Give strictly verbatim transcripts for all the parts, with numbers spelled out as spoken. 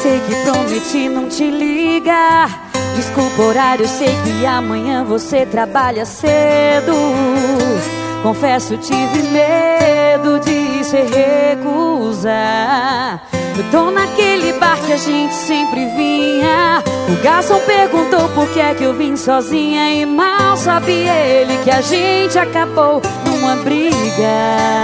Sei que prometi não te ligar. Desculpa o horário, sei que amanhã você trabalha cedo. Confesso, tive medo de se recusar. Eu tô naquele bar que a gente sempre vinha. O garçom perguntou por que é que eu vim sozinha, e mal sabia ele que a gente acabou numa briga.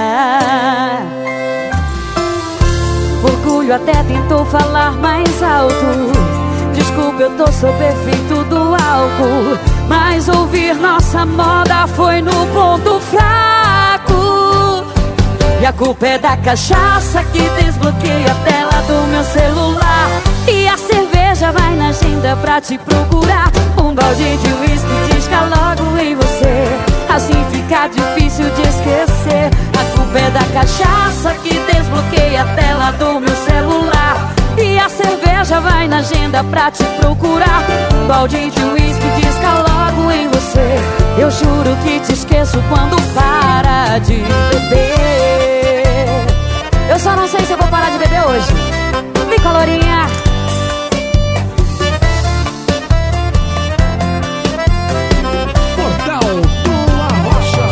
Orgulho até tentou falar mais alto. Desculpa, eu tô sob efeito do álcool, mas ouvir nossa moda foi no ponto fraco. E a culpa é da cachaça que desbloqueia a tela do meu celular. E a cerveja vai na agenda pra te procurar. Um balde de uísque disca logo em você, assim fica difícil de esquecer. A culpa é da cachaça que desbloqueia a tela do meu celular. E a cerveja vai na agenda pra te procurar. Um balde de uísque disca logo em você. Eu juro que te esqueço quando para de beber. Eu só não sei se eu vou parar de beber hoje. Vem, colorinha. Portal do Arrocha.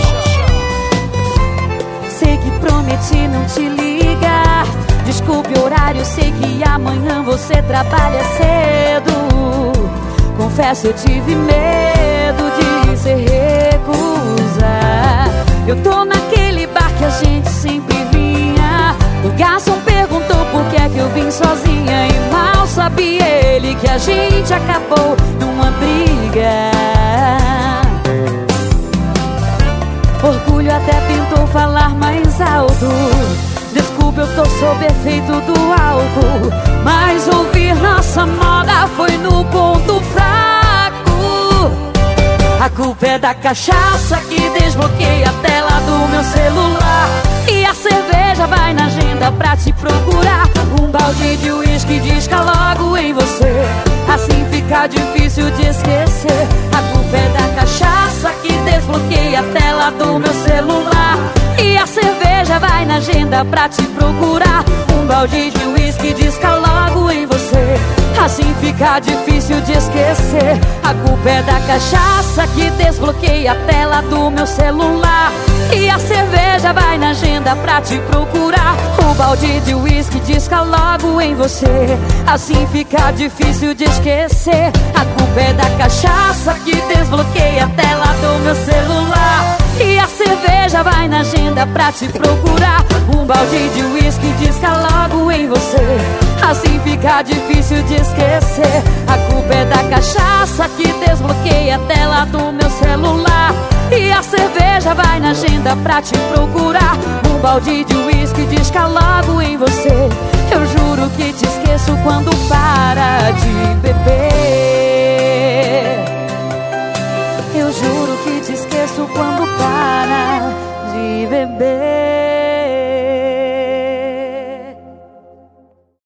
Sei que prometi não te ligar. Desculpe o horário, sei que amanhã você trabalha cedo. Confesso, eu tive medo de se recusar. Eu tô naquele bar que a gente sempre vinha. O garçom perguntou por que é que eu vim sozinha, e mal sabia ele que a gente acabou numa briga. Orgulho até tentou falar mais alto. Desculpa, eu tô sob efeito do álcool, mas ouvir nossa moda foi no ponto fraco. A culpa é da cachaça que desbloqueia a tela do meu celular. E a cerveja vai na agenda pra te procurar. Um balde de uísque disca logo em você, assim fica difícil de esquecer. A culpa é da cachaça que desbloqueia a tela do meu celular. E a cerveja vai na agenda pra te procurar. Um balde de uísque disca logo em você, assim fica difícil de esquecer. A culpa é da cachaça que desbloqueia a tela do meu celular. E a cerveja vai na agenda pra te procurar. Um balde de uísque disca logo em você, assim fica difícil de esquecer. A culpa é da cachaça que desbloqueia a tela do meu celular. E a cerveja vai na agenda pra te procurar. Um balde de uísque disca logo em você, assim fica difícil de esquecer. A culpa é da cachaça que desbloqueia a tela do meu celular. E a cerveja vai na agenda pra te procurar. Um balde de uísque disca logo em você. Eu juro que te esqueço quando para de beber. Eu juro que te esqueço quando para de beber.